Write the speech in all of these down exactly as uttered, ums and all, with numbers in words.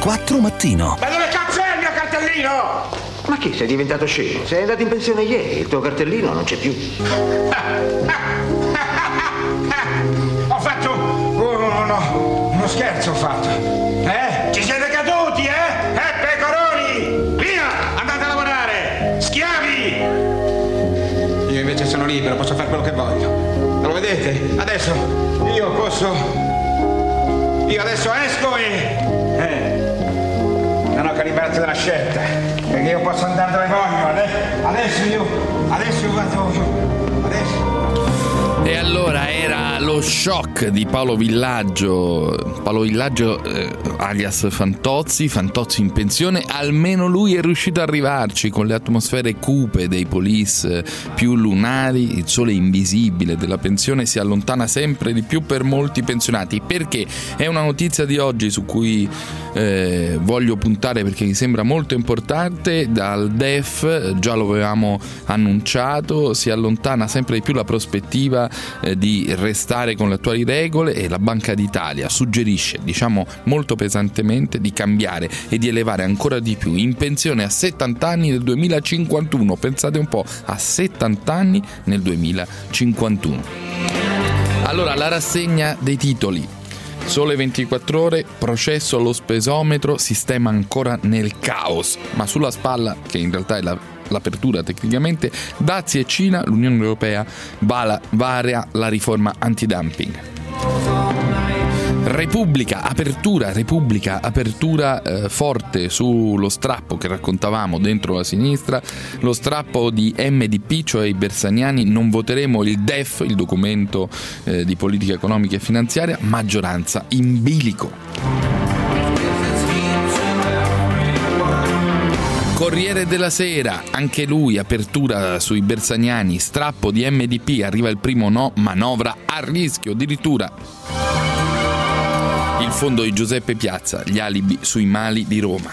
ventiquattro mattino. Ma dove cazzo è il mio cartellino? Ma che, sei diventato scemo? Sei andato in pensione ieri, il tuo cartellino non c'è più. Ho fatto uno, uno scherzo, ho fatto. Eh? Ci siete caduti, eh? Eh, pecoroni! Via! Andate a lavorare! Schiavi! Io invece sono libero, posso fare quello che voglio. Lo vedete? Adesso io posso... Io adesso esco e... Eh, non ho calibrato della scelta, perché io posso andare dove voglio. Adesso io... Adesso io vado... Adesso... E allora era lo shock di Paolo Villaggio, Paolo Villaggio eh, alias Fantozzi, Fantozzi in pensione. Almeno lui è riuscito ad arrivarci con le atmosfere cupe dei police più lunari. Il sole invisibile della pensione si allontana sempre di più per molti pensionati, perché è una notizia di oggi su cui eh, voglio puntare, perché mi sembra molto importante. Dal D E F, già lo avevamo annunciato, si allontana sempre di più la prospettiva eh, di restare con le attuali regole, e la Banca d'Italia suggerisce, diciamo molto pesantemente, di cambiare e di elevare ancora di più in pensione a settanta anni nel duemilacinquantuno. Pensate un po', a settanta anni nel duemilacinquantuno. Allora, la rassegna dei titoli. Sole ventiquattro ore, processo allo spesometro, sistema ancora nel caos, ma sulla spalla, che in realtà è la, l'apertura tecnicamente, dazi e Cina, l'Unione Europea vala, varia la riforma antidumping. Repubblica, apertura, Repubblica, apertura eh, forte sullo strappo che raccontavamo dentro la sinistra, lo strappo di M D P, cioè i bersaniani. Non voteremo il D E F, il documento eh, di politica economica e finanziaria, maggioranza in bilico. Corriere della Sera, anche lui, apertura sui bersaniani, strappo di M D P, arriva il primo no, manovra a rischio addirittura. Il fondo di Giuseppe Piazza, gli alibi sui mali di Roma.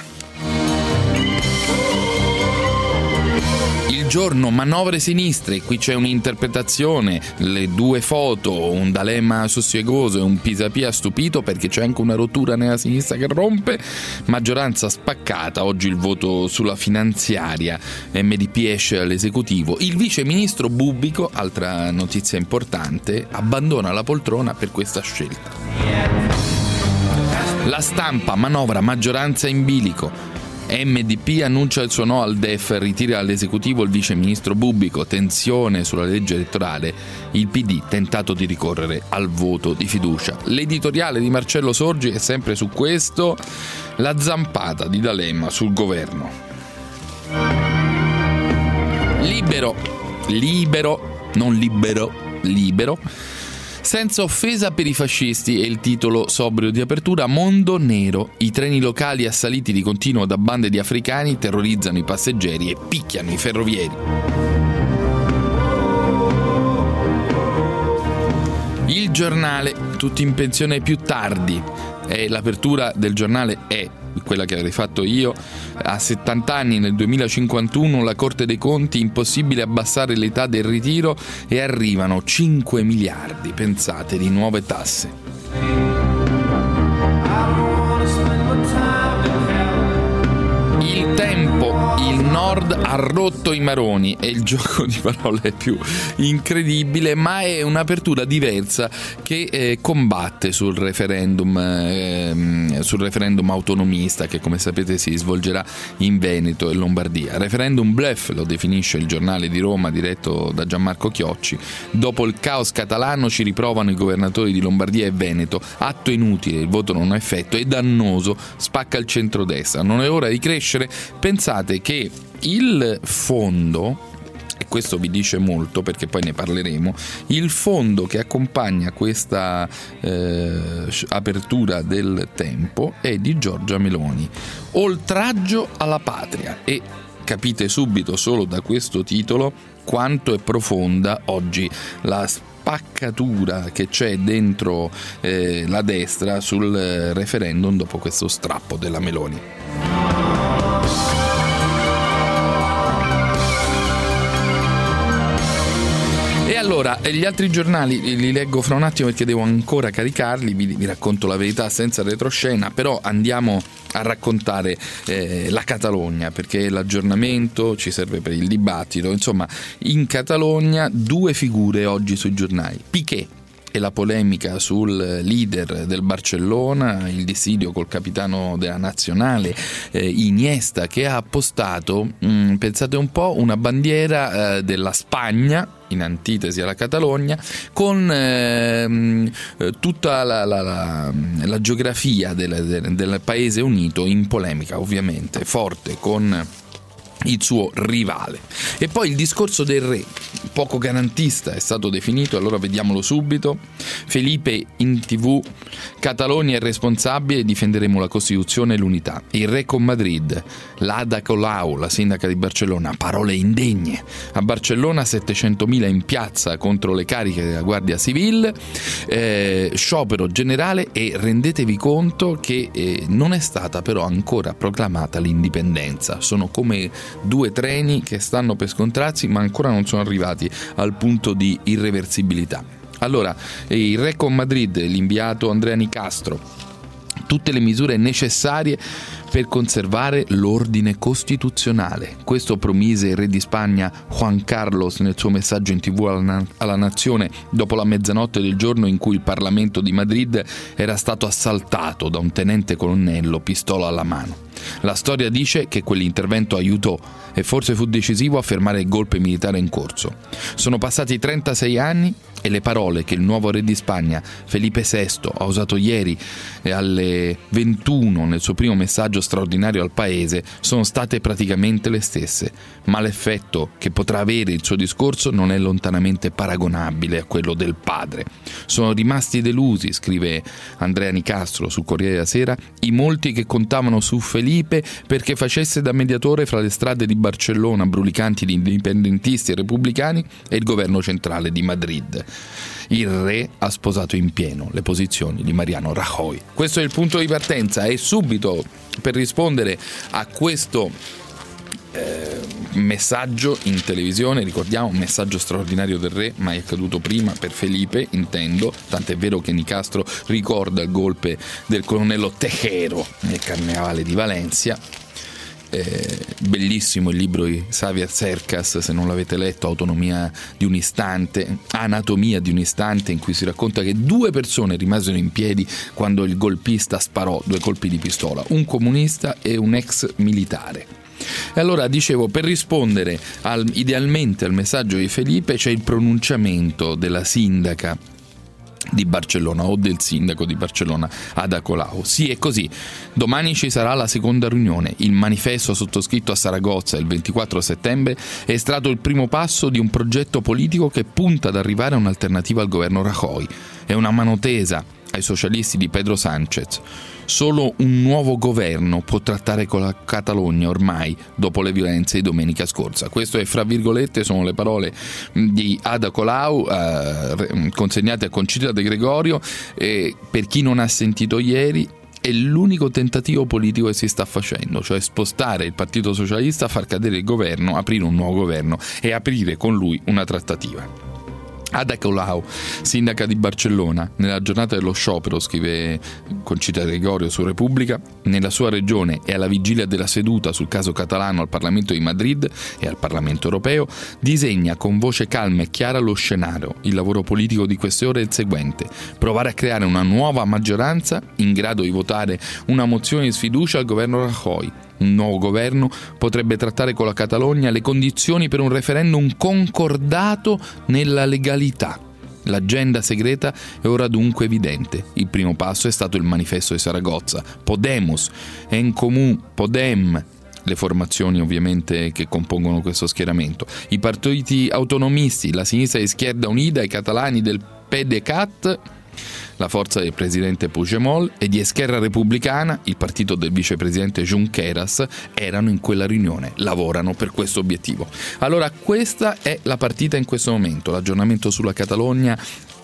Il Giorno, manovre sinistre, qui c'è un'interpretazione, le due foto, un D'Alema sussiegoso e un Pisapia stupito, perché c'è anche una rottura nella sinistra che rompe. Maggioranza spaccata, oggi il voto sulla finanziaria, M D P esce all'esecutivo. Il vice ministro Bubbico, altra notizia importante, abbandona la poltrona per questa scelta. La Stampa, manovra, maggioranza in bilico. M D P annuncia il suo no al D E F, ritira all'esecutivo il vice ministro Bubbico, tensione sulla legge elettorale, il P D tentato di ricorrere al voto di fiducia. L'editoriale di Marcello Sorgi è sempre su questo, la zampata di D'Alema sul governo. Libero, libero, non libero, libero. Senza offesa per i fascisti è il titolo sobrio di apertura. Mondo nero. I treni locali assaliti di continuo da bande di africani terrorizzano i passeggeri e picchiano i ferrovieri. Il Giornale, tutti in pensione più tardi. E l'apertura del giornale è quella che avrei fatto io. A settanta anni nel duemilacinquantuno la Corte dei Conti, impossibile abbassare l'età del ritiro, e arrivano cinque miliardi, pensate, di nuove tasse. Il Tempo, il Nord ha rotto i maroni, e il gioco di parole è più incredibile, ma è un'apertura diversa che eh, combatte sul referendum eh, sul referendum autonomista che, come sapete, si svolgerà in Veneto e Lombardia. Referendum bluff, lo definisce il Giornale di Roma diretto da Gianmarco Chiocci. Dopo il caos catalano ci riprovano i governatori di Lombardia e Veneto, atto inutile, il voto non ha effetto, è dannoso, spacca il centrodestra, non è ora di crescere. Pensate che il fondo, e questo vi dice molto perché poi ne parleremo, il fondo che accompagna questa eh, apertura del Tempo è di Giorgia Meloni. Oltraggio alla patria, e capite subito solo da questo titolo quanto è profonda oggi la spaccatura che c'è dentro eh, la destra sul referendum dopo questo strappo della Meloni. E allora Allora, gli altri giornali li leggo fra un attimo perché devo ancora caricarli, vi, vi racconto la verità senza retroscena, però andiamo a raccontare eh, la Catalogna, perché l'aggiornamento ci serve per il dibattito. Insomma, in Catalogna due figure oggi sui giornali: Piqué e la polemica sul leader del Barcellona, il dissidio col capitano della nazionale eh, Iniesta, che ha appostato, mh, pensate un po', una bandiera eh, della Spagna in antitesi alla Catalogna, con eh, tutta la, la, la, la geografia del, del, del paese unito in polemica, ovviamente forte con il suo rivale. E poi il discorso del re, poco garantista è stato definito, allora vediamolo subito. Felipe in tv: Catalogna è responsabile, difenderemo la Costituzione e l'unità. Il re con Madrid. L'Ada Colau, la sindaca di Barcellona: parole indegne. A Barcellona settecentomila in piazza contro le cariche della Guardia Civile, eh, sciopero generale, e rendetevi conto che eh, non è stata però ancora proclamata l'indipendenza. Sono come due treni che stanno per scontrarsi, ma ancora non sono arrivati al punto di irreversibilità. Allora, il re con Madrid, l'inviato Andrea Nicastro: tutte le misure necessarie per conservare l'ordine costituzionale. Questo promise il re di Spagna Juan Carlos nel suo messaggio in tv alla, alla nazione dopo la mezzanotte del giorno in cui il Parlamento di Madrid era stato assaltato da un tenente colonnello, pistola alla mano. La storia dice che quell'intervento aiutò e forse fu decisivo a fermare il golpe militare in corso. Sono passati trentasei anni e le parole che il nuovo re di Spagna, Felipe sesto, ha usato ieri alle ventuno nel suo primo messaggio straordinario al paese sono state praticamente le stesse, ma l'effetto che potrà avere il suo discorso non è lontanamente paragonabile a quello del padre. Sono rimasti delusi, scrive Andrea Nicastro sul Corriere della Sera, i molti che contavano su Felipe perché facesse da mediatore fra le strade di Barcellona brulicanti di indipendentisti e repubblicani e il governo centrale di Madrid. Il re ha sposato in pieno le posizioni di Mariano Rajoy. Questo è il punto di partenza, e subito per rispondere a questo eh, messaggio in televisione, ricordiamo, un messaggio straordinario del re, mai accaduto prima per Felipe, intendo, tant'è vero che Nicastro ricorda il golpe del colonnello Tejero nel carnevale di Valencia. Eh, bellissimo il libro di Xavier Cercas, se non l'avete letto, Autonomia di un istante, Anatomia di un istante, in cui si racconta che due persone rimasero in piedi quando il golpista sparò due colpi di pistola, un comunista e un ex militare. E allora, dicevo, per rispondere al, idealmente al messaggio di Felipe c'è il pronunciamento della sindaca di Barcellona o del sindaco di Barcellona, Ada Colau. Sì, è così. Domani ci sarà la seconda riunione. Il manifesto sottoscritto a Saragozza il ventiquattro settembre è stato il primo passo di un progetto politico che punta ad arrivare a un'alternativa al governo Rajoy. È una mano tesa ai socialisti di Pedro Sánchez. Solo un nuovo governo può trattare con la Catalogna ormai dopo le violenze di domenica scorsa. Questo è, fra virgolette, sono le parole di Ada Colau eh, consegnate a Conchita De Gregorio. E per chi non ha sentito ieri, è l'unico tentativo politico che si sta facendo, cioè spostare il Partito Socialista, far cadere il governo, aprire un nuovo governo e aprire con lui una trattativa. Ada Colau, sindaca di Barcellona, nella giornata dello sciopero, scrive Conchita Gregorio su Repubblica, nella sua regione e alla vigilia della seduta sul caso catalano al Parlamento di Madrid e al Parlamento europeo, disegna con voce calma e chiara lo scenario. Il lavoro politico di queste ore è il seguente: provare a creare una nuova maggioranza in grado di votare una mozione di sfiducia al governo Rajoy. Un nuovo governo potrebbe trattare con la Catalogna le condizioni per un referendum concordato nella legalità. L'agenda segreta è ora dunque evidente. Il primo passo è stato il manifesto di Saragozza. Podemos, En Comú, Podem, le formazioni ovviamente che compongono questo schieramento, i partiti autonomisti, la sinistra di Izquierda Unida, i catalani del PDeCAT, la forza del presidente Puigdemont, e di Esquerra Repubblicana, il partito del vicepresidente Junqueras, erano in quella riunione, lavorano per questo obiettivo. Allora, questa è la partita in questo momento, l'aggiornamento sulla Catalogna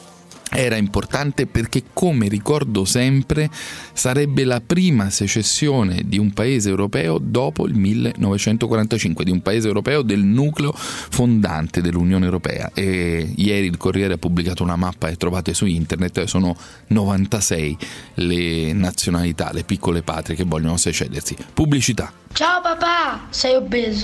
era importante perché, come ricordo sempre, sarebbe la prima secessione di un paese europeo dopo il millenovecentoquarantacinque, di un paese europeo del nucleo fondante dell'Unione Europea. E ieri il Corriere ha pubblicato una mappa che trovate su internet, sono novantasei le nazionalità, le piccole patrie che vogliono secedersi. Pubblicità. Ciao papà, sei obeso.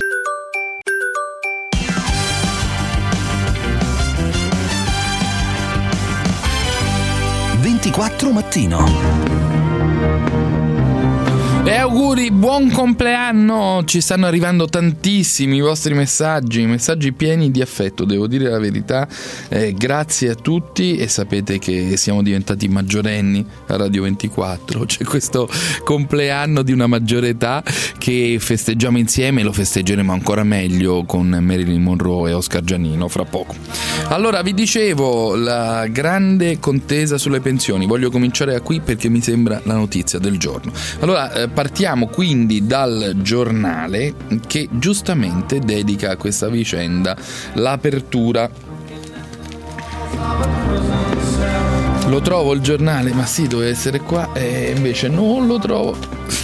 ventiquattro mattino. E auguri, buon compleanno! Ci stanno arrivando tantissimi vostri messaggi, messaggi pieni di affetto, devo dire la verità. Eh, grazie a tutti, e sapete che siamo diventati maggiorenni a Radio ventiquattro. C'è questo compleanno di una maggiore età che festeggiamo insieme, e lo festeggeremo ancora meglio con Marilyn Monroe e Oscar Giannino fra poco. Allora, vi dicevo, la grande contesa sulle pensioni. Voglio cominciare da qui perché mi sembra la notizia del giorno. Allora, eh, partiamo quindi dal Giornale, che giustamente dedica a questa vicenda l'apertura. Lo trovo il Giornale, ma sì, doveva essere qua, e invece non lo trovo.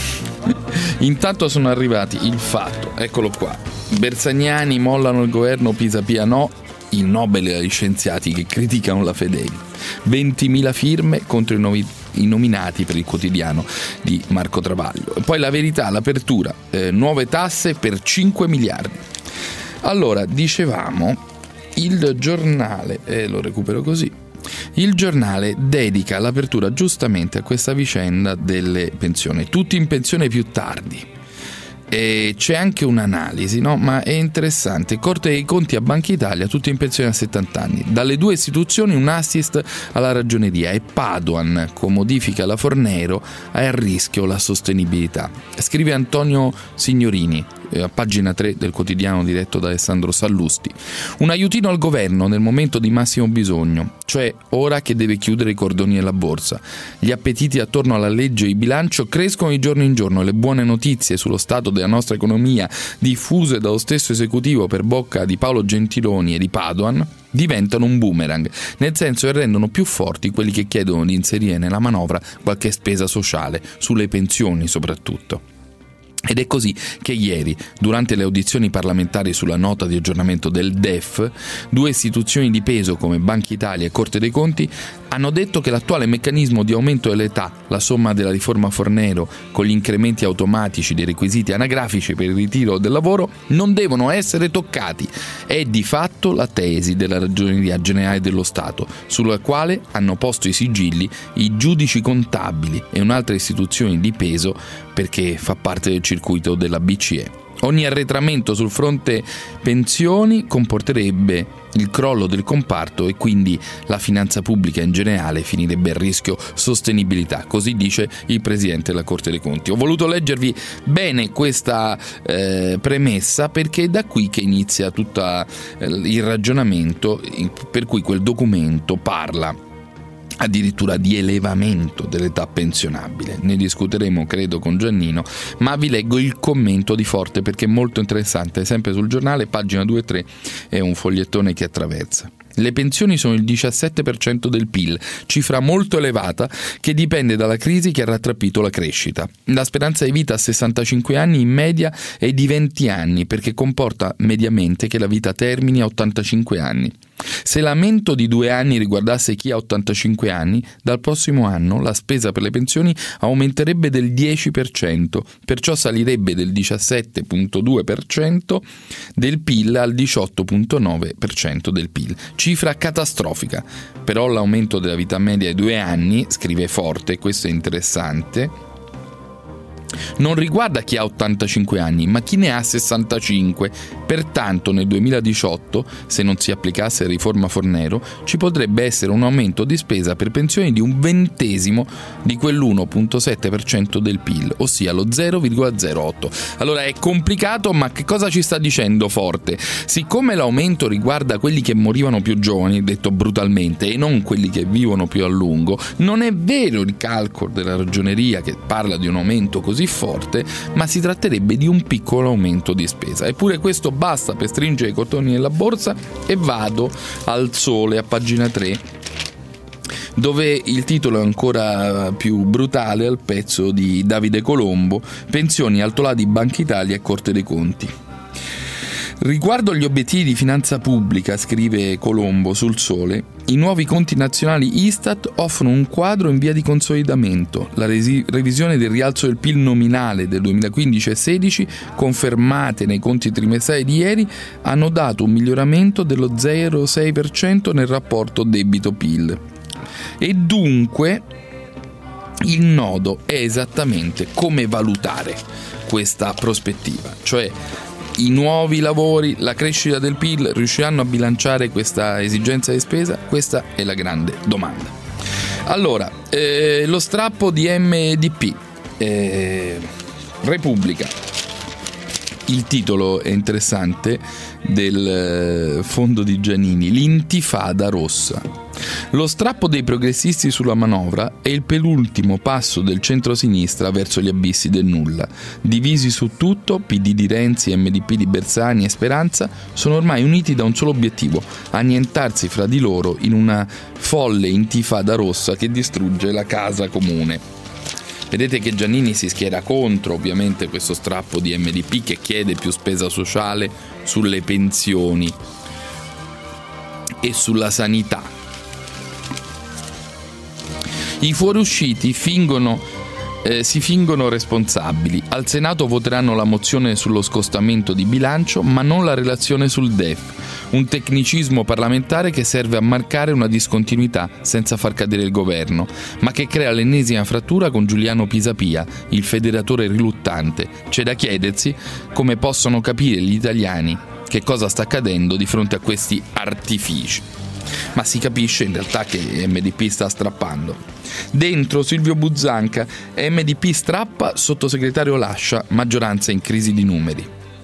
Intanto sono arrivati Il Fatto, eccolo qua. Bersagnani mollano il governo, Pisapia no, il Nobel agli scienziati che criticano la Fedeli. ventimila firme contro i nuovi i nominati per il quotidiano di Marco Travaglio. E poi La Verità, l'apertura, eh, nuove tasse per cinque miliardi. Allora, dicevamo, il Giornale, e eh, lo recupero così, il Giornale dedica l'apertura giustamente a questa vicenda delle pensioni. Tutti in pensione più tardi. E c'è anche un'analisi, no? Ma è interessante. Corte dei Conti a Banca Italia, tutti in pensione a settanta anni. Dalle due istituzioni un assist alla Ragioneria, e Padoan, con modifica alla Fornero, è a rischio la sostenibilità. Scrive Antonio Signorini, a pagina tre del quotidiano diretto da Alessandro Sallusti. Un aiutino al governo nel momento di massimo bisogno, cioè ora che deve chiudere i cordoni della borsa. Gli appetiti attorno alla legge di bilancio crescono di giorno in giorno, le buone notizie sullo stato della nostra economia, diffuse dallo stesso esecutivo per bocca di Paolo Gentiloni e di Padoan, diventano un boomerang, nel senso che rendono più forti quelli che chiedono di inserire nella manovra qualche spesa sociale, sulle pensioni soprattutto. Ed è così che ieri, durante le audizioni parlamentari sulla nota di aggiornamento del D E F, due istituzioni di peso come Banca Italia e Corte dei Conti hanno detto che l'attuale meccanismo di aumento dell'età, la somma della riforma Fornero con gli incrementi automatici dei requisiti anagrafici per il ritiro del lavoro, non devono essere toccati. È di fatto la tesi della Ragioneria Generale dello Stato, sulla quale hanno posto i sigilli i giudici contabili e un'altra istituzione di peso, perché fa parte del circuito della B C E. Ogni arretramento sul fronte pensioni comporterebbe il crollo del comparto e quindi la finanza pubblica in generale finirebbe a rischio sostenibilità, così dice il Presidente della Corte dei Conti. Ho voluto leggervi bene questa eh, premessa perché è da qui che inizia tutto eh, il ragionamento per cui quel documento parla addirittura di elevamento dell'età pensionabile. Ne discuteremo credo con Giannino, ma vi leggo il commento di Forte perché è molto interessante, sempre sul Giornale, pagina due e tre, è un fogliettone che attraversa. Le pensioni sono il diciassette per cento del P I L, cifra molto elevata che dipende dalla crisi che ha rattrappito la crescita. La speranza di vita a sessantacinque anni in media è di venti anni, perché comporta mediamente che la vita termini a ottantacinque anni. Se l'aumento di due anni riguardasse chi ha ottantacinque anni, dal prossimo anno la spesa per le pensioni aumenterebbe del dieci per cento, perciò salirebbe del diciassette virgola due per cento del P I L al diciotto virgola nove per cento del P I L. Cifra catastrofica. Però l'aumento della vita media di due anni, scrive Forte, questo è interessante, non riguarda chi ha ottantacinque anni, ma chi ne ha sessantacinque. Pertanto nel duemiladiciotto, se non si applicasse la riforma Fornero, ci potrebbe essere un aumento di spesa per pensioni di un ventesimo di quell'uno virgola sette per cento del P I L, ossia lo zero virgola zero otto. Allora è complicato, ma che cosa ci sta dicendo Forte? Siccome l'aumento riguarda quelli che morivano più giovani, detto brutalmente, e non quelli che vivono più a lungo, non è vero il calcolo della Ragioneria che parla di un aumento così forte, ma si tratterebbe di un piccolo aumento di spesa. Eppure questo basta per stringere i cordoni nella borsa, e vado al Sole a pagina tre dove il titolo è ancora più brutale al pezzo di Davide Colombo, pensioni altolà di Banca Italia e Corte dei Conti. Riguardo agli obiettivi di finanza pubblica, scrive Colombo sul Sole, i nuovi conti nazionali Istat offrono un quadro in via di consolidamento. La resi- revisione del rialzo del P I L nominale del duemilaquindici e sedici, confermate nei conti trimestrali di ieri, hanno dato un miglioramento dello zero virgola sei per cento nel rapporto debito-P I L. E dunque il nodo è esattamente come valutare questa prospettiva, cioè i nuovi lavori, la crescita del P I L riusciranno a bilanciare questa esigenza di spesa? Questa è la grande domanda. Allora, eh, lo strappo di M D P, eh, Repubblica. Il titolo è interessante del fondo di Giannini, l'intifada rossa. Lo strappo dei progressisti sulla manovra è il penultimo passo del centrosinistra verso gli abissi del nulla. Divisi su tutto, P D di Renzi, M D P di Bersani e Speranza sono ormai uniti da un solo obiettivo: annientarsi fra di loro in una folle intifada rossa che distrugge la casa comune. Vedete che Giannini si schiera contro ovviamente questo strappo di M D P che chiede più spesa sociale sulle pensioni e sulla sanità. I fuoriusciti fingono, eh, si fingono responsabili. Al Senato voteranno la mozione sullo scostamento di bilancio, ma non la relazione sul D E F. Un tecnicismo parlamentare che serve a marcare una discontinuità senza far cadere il governo, ma che crea l'ennesima frattura con Giuliano Pisapia, il federatore riluttante. C'è da chiedersi come possono capire gli italiani che cosa sta accadendo di fronte a questi artifici. Ma si capisce in realtà che M D P sta strappando. Dentro Silvio Buzzanca, M D P strappa, sottosegretario lascia, maggioranza in crisi di numeri.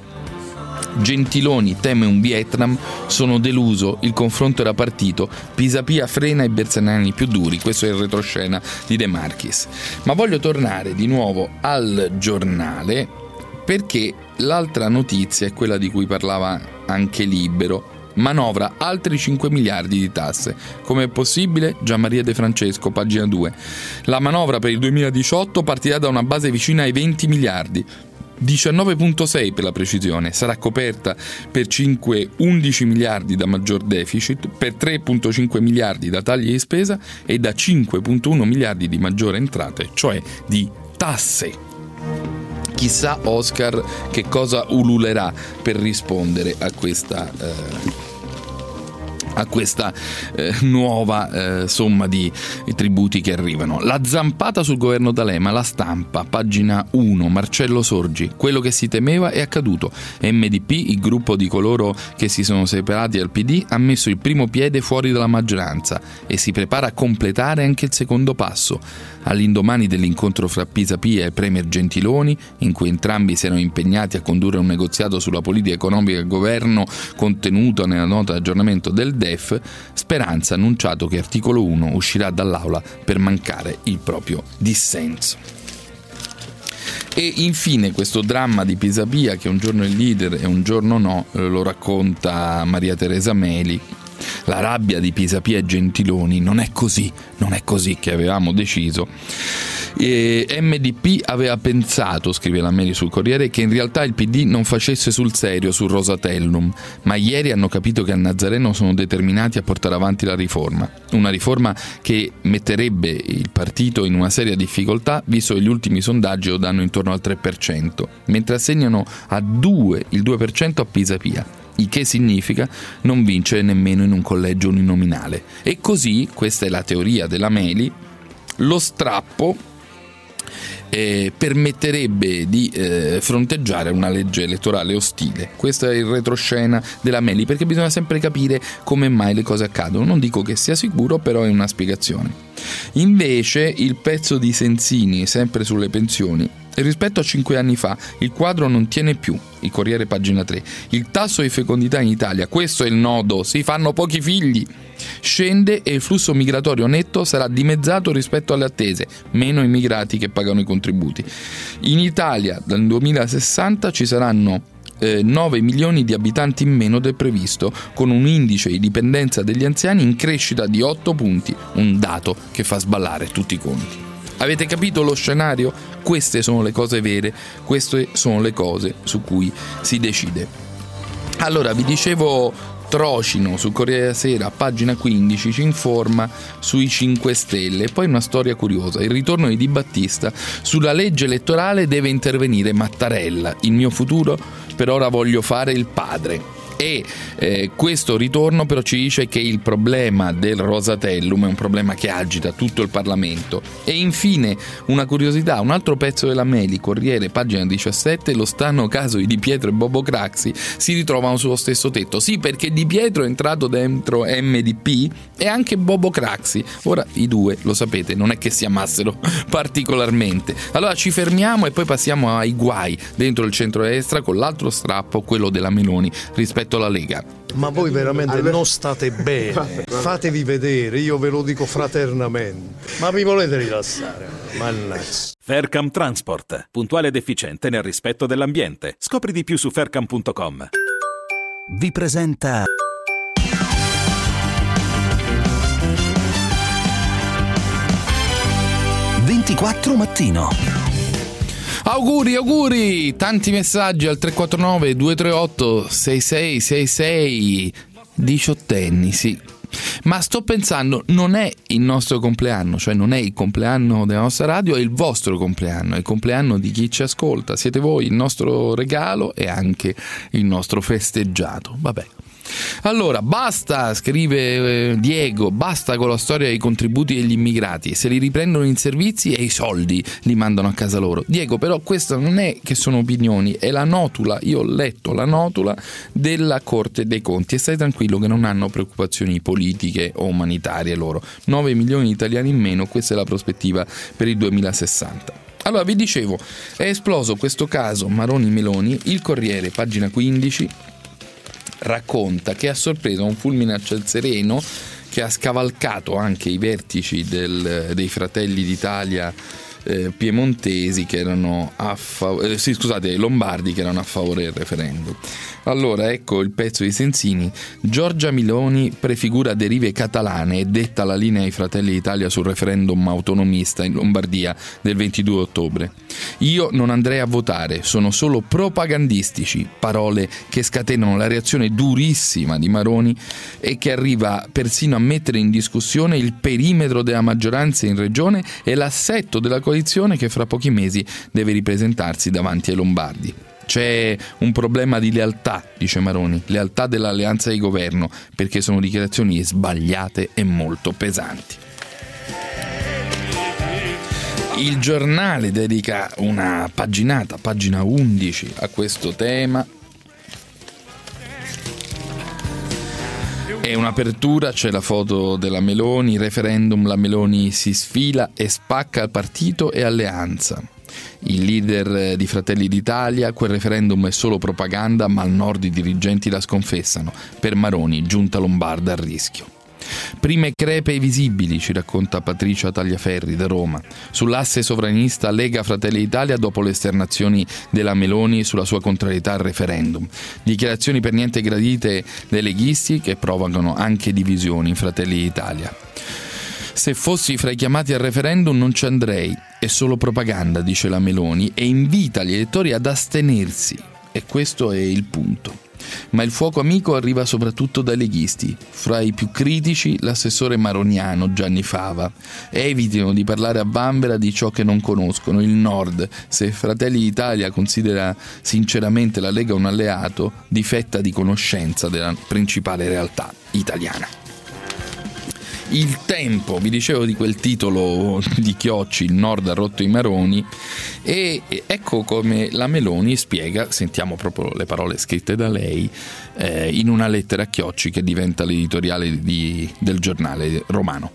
Gentiloni teme un Vietnam, sono deluso, il confronto era partito, Pisapia frena i bersaniani più duri, questo è il retroscena di De Marchis. Ma voglio tornare di nuovo al Giornale, perché l'altra notizia è quella di cui parlava anche Libero. Manovra altri cinque miliardi di tasse. Come è possibile? Gianmaria De Francesco, pagina due. La manovra per il duemiladiciotto partirà da una base vicina ai venti miliardi. diciannove virgola sei per la precisione, sarà coperta per cinque virgola undici miliardi da maggior deficit, per tre virgola cinque miliardi da tagli di spesa e da cinque virgola uno miliardi di maggiori entrate, cioè di tasse. Chissà Oscar che cosa ululerà per rispondere a questa eh, a questa eh, nuova eh, somma di tributi che arrivano. La zampata sul governo D'Alema, La Stampa, pagina uno, Marcello Sorgi. Quello che si temeva è accaduto. M D P, il gruppo di coloro che si sono separati dal P D, ha messo il primo piede fuori dalla maggioranza e si prepara a completare anche il secondo passo. All'indomani dell'incontro fra Pisapia e Premier Gentiloni, in cui entrambi si erano impegnati a condurre un negoziato sulla politica economica del governo contenuto nella nota di aggiornamento del D E F, Speranza ha annunciato che articolo uno uscirà dall'aula per mancare il proprio dissenso. E infine questo dramma di Pisapia, che un giorno è leader e un giorno no, lo racconta Maria Teresa Meli. La rabbia di Pisapia e Gentiloni non è così, non è così che avevamo deciso. E M D P aveva pensato, scrive la Meli sul Corriere, che in realtà il P D non facesse sul serio sul Rosatellum, ma ieri hanno capito che a Nazareno sono determinati a portare avanti la riforma. Una riforma che metterebbe il partito in una seria difficoltà, visto che gli ultimi sondaggi lo danno intorno al tre per cento, mentre assegnano a due il due per cento a Pisapia. Il che significa non vincere nemmeno in un collegio uninominale. E così, questa è la teoria della Meli, lo strappo eh, permetterebbe di eh, fronteggiare una legge elettorale ostile. Questo è il retroscena della Meli, perché bisogna sempre capire come mai le cose accadono. Non dico che sia sicuro, però è una spiegazione. Invece il pezzo di Sensini, sempre sulle pensioni, rispetto a cinque anni fa il quadro non tiene più. Il Corriere, pagina tre. Il tasso di fecondità in Italia, questo è il nodo, si fanno pochi figli, scende e il flusso migratorio netto sarà dimezzato rispetto alle attese, meno immigrati che pagano i contributi. In Italia dal duemilasessanta ci saranno eh, nove milioni di abitanti in meno del previsto, con un indice di dipendenza degli anziani in crescita di otto punti, un dato che fa sballare tutti i conti. Avete capito lo scenario? Queste sono le cose vere, queste sono le cose su cui si decide. Allora, vi dicevo, Trocino su Corriere della Sera, pagina quindici, ci informa sui cinque Stelle. E poi una storia curiosa: il ritorno di Di Battista. Sulla legge elettorale deve intervenire Mattarella. Il mio futuro, per ora voglio fare il padre. E eh, questo ritorno però ci dice che il problema del Rosatellum è un problema che agita tutto il Parlamento. E infine una curiosità, un altro pezzo della Meli, Corriere, pagina diciassette, lo strano caso di Di Pietro e Bobo Craxi si ritrovano sullo stesso tetto. Sì, perché Di Pietro è entrato dentro M D P e anche Bobo Craxi. Ora i due, lo sapete, non è che si amassero particolarmente. Allora ci fermiamo e poi passiamo ai guai dentro il centrodestra con l'altro strappo, quello della Meloni rispetto alla Lega. Ma voi veramente non state bene, fatevi vedere, io ve lo dico fraternamente. Ma vi volete rilassare? Mannaggia. Faircam Transport, puntuale ed efficiente nel rispetto dell'ambiente. Scopri di più su faircam punto com. Vi presenta ventiquattro Mattino. Auguri, auguri! Tanti messaggi al tre quattro nove due tre otto sei sei sei sei. Diciottenni, sì. Ma sto pensando, non è il nostro compleanno, cioè non è il compleanno della nostra radio, è il vostro compleanno, è il compleanno di chi ci ascolta. Siete voi il nostro regalo e anche il nostro festeggiato. Vabbè. Allora, basta, scrive eh, Diego, basta con la storia dei contributi degli immigrati, se li riprendono in servizi e i soldi li mandano a casa loro. Diego, però questo non è che sono opinioni, è la notula, io ho letto la notula della Corte dei Conti e stai tranquillo che non hanno preoccupazioni politiche o umanitarie loro. nove milioni di italiani in meno, questa è la prospettiva per il duemilasessanta. Allora, vi dicevo, è esploso questo caso Maroni-Meloni, il Corriere, pagina quindici, racconta che a sorpresa un fulmine a ciel sereno che ha scavalcato anche i vertici del, dei Fratelli d'Italia eh, piemontesi che erano a favore, eh, sì, scusate, lombardi che erano a favore del referendum. Allora, ecco il pezzo di Sensini. Giorgia Meloni prefigura derive catalane e detta la linea ai Fratelli d'Italia sul referendum autonomista in Lombardia del ventidue ottobre. Io non andrei a votare, sono solo propagandistici, parole che scatenano la reazione durissima di Maroni e che arriva persino a mettere in discussione il perimetro della maggioranza in regione e l'assetto della coalizione che fra pochi mesi deve ripresentarsi davanti ai lombardi. C'è un problema di lealtà, dice Maroni, lealtà dell'alleanza di governo, perché sono dichiarazioni sbagliate e molto pesanti. Il Giornale dedica una paginata, pagina undici, a questo tema. È un'apertura, c'è la foto della Meloni, referendum, la Meloni si sfila e spacca al partito e alleanza. Il leader di Fratelli d'Italia, quel referendum è solo propaganda, ma al nord i dirigenti la sconfessano. Per Maroni, giunta lombarda a rischio. Prime crepe visibili, ci racconta Patricia Tagliaferri da Roma, sull'asse sovranista Lega Fratelli d'Italia dopo le esternazioni della Meloni sulla sua contrarietà al referendum. Dichiarazioni per niente gradite dei leghisti che provocano anche divisioni in Fratelli d'Italia. Se fossi fra i chiamati al referendum non ci andrei, è solo propaganda, dice la Meloni, e invita gli elettori ad astenersi. E questo è il punto. Ma il fuoco amico arriva soprattutto dai leghisti. Fra i più critici l'assessore maroniano Gianni Fava. Evitino di parlare a vanvera di ciò che non conoscono. Il Nord, se Fratelli d'Italia considera sinceramente la Lega un alleato, difetta di conoscenza della principale realtà italiana. Il Tempo, vi dicevo di quel titolo di Chiocci, il Nord ha rotto i Maroni, e ecco come la Meloni spiega, sentiamo proprio le parole scritte da lei, eh, in una lettera a Chiocci che diventa l'editoriale di, del giornale romano.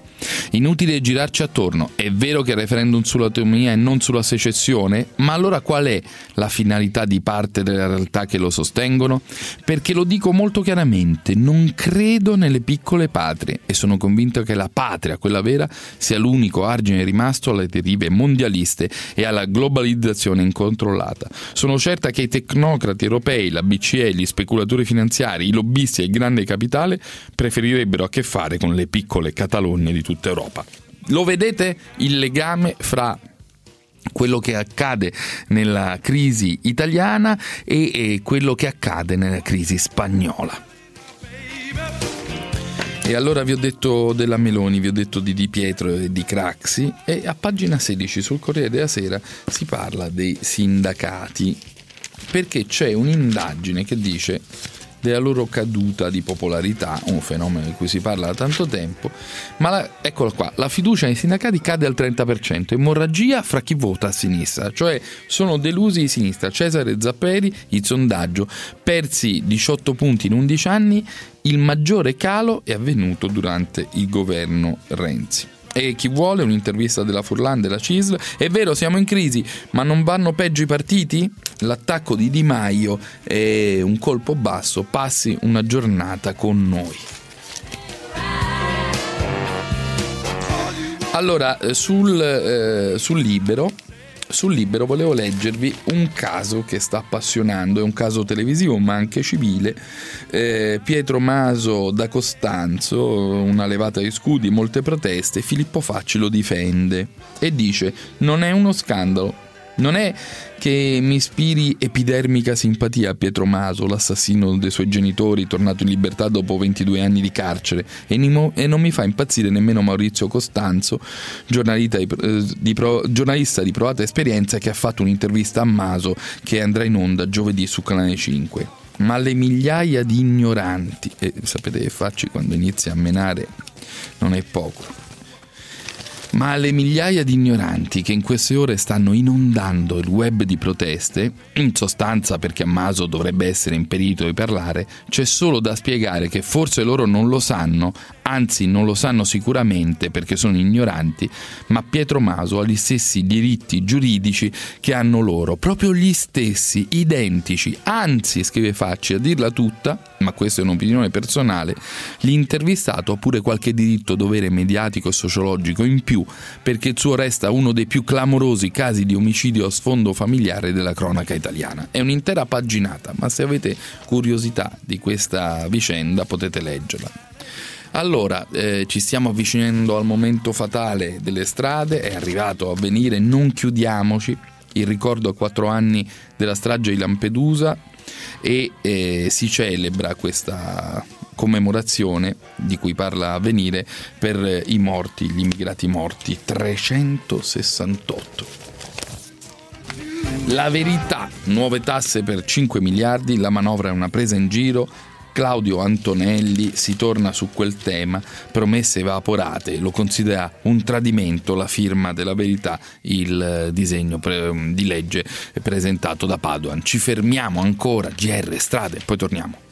Inutile girarci attorno, è vero che il referendum sull'autonomia e non sulla secessione, ma allora qual è la finalità di parte delle realtà che lo sostengono? Perché lo dico molto chiaramente, non credo nelle piccole patrie e sono convinto che la patria, quella vera, sia l'unico argine rimasto alle derive mondialiste e alla globalizzazione incontrollata. Sono certa che i tecnocrati europei, la B C E, gli speculatori finanziari, i lobbisti e il grande capitale preferirebbero a che fare con le piccole Catalogne di tutta Europa. Lo vedete il legame fra quello che accade nella crisi italiana e, e quello che accade nella crisi spagnola? E allora vi ho detto della Meloni, vi ho detto di Di Pietro e di Craxi, e a pagina sedici sul Corriere della Sera si parla dei sindacati, perché c'è un'indagine che dice della loro caduta di popolarità, un fenomeno di cui si parla da tanto tempo, ma la, eccola qua, la fiducia nei sindacati cade al trenta per cento, emorragia fra chi vota a sinistra, cioè sono delusi di sinistra. Cesare Zapperi, il sondaggio, persi diciotto punti in undici anni, il maggiore calo è avvenuto durante il governo Renzi. E chi vuole un'intervista della Furlan, della C I S L, è vero siamo in crisi, ma non vanno peggio i partiti? L'attacco di Di Maio è un colpo basso, passi una giornata con noi. Allora, sul, eh, sul Libero Sul Libero volevo leggervi un caso che sta appassionando, è un caso televisivo ma anche civile. eh, Pietro Maso da Costanzo, una levata di scudi, molte proteste, Filippo Facci lo difende e dice: non è uno scandalo, non è che mi ispiri epidermica simpatia a Pietro Maso, l'assassino dei suoi genitori tornato in libertà dopo ventidue anni di carcere, e, nimo, e non mi fa impazzire nemmeno Maurizio Costanzo, giornalista di, eh, di, pro, giornalista di provata esperienza, che ha fatto un'intervista a Maso che andrà in onda giovedì su Canale cinque. Ma le migliaia di ignoranti, e sapete che Facci quando inizia a menare non è poco, ma le migliaia di ignoranti che in queste ore stanno inondando il web di proteste, in sostanza perché a Maso dovrebbe essere impedito di parlare, c'è solo da spiegare che forse loro non lo sanno, anzi non lo sanno sicuramente perché sono ignoranti, ma Pietro Maso ha gli stessi diritti giuridici che hanno loro, proprio gli stessi, identici, anzi, scrive Facci, a dirla tutta, ma questa è un'opinione personale, l'intervistato ha pure qualche diritto dovere mediatico e sociologico in più, perché il suo resta uno dei più clamorosi casi di omicidio a sfondo familiare della cronaca italiana. È un'intera paginata, ma se avete curiosità di questa vicenda potete leggerla. Allora, eh, ci stiamo avvicinando al momento fatale delle strade, è arrivato a venire, non chiudiamoci, il ricordo a quattro anni della strage di Lampedusa, e eh, si celebra questa commemorazione di cui parla Avvenire per i morti, gli immigrati morti, trecentosessantotto. La Verità, nuove tasse per cinque miliardi, la manovra è una presa in giro. Claudio Antonelli si torna su quel tema, promesse evaporate, lo considera un tradimento la firma della Verità, il disegno pre- di legge presentato da Padoan. Ci fermiamo ancora, G R, strade, poi torniamo.